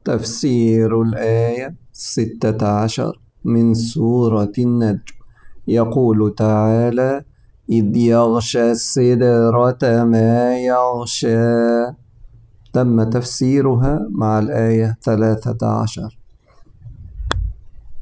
تفسير الآية 16 من سورة النجم. يقول تعالى: إذ يغشى السدرة ما يغشى. تم تفسيرها مع الآية 13.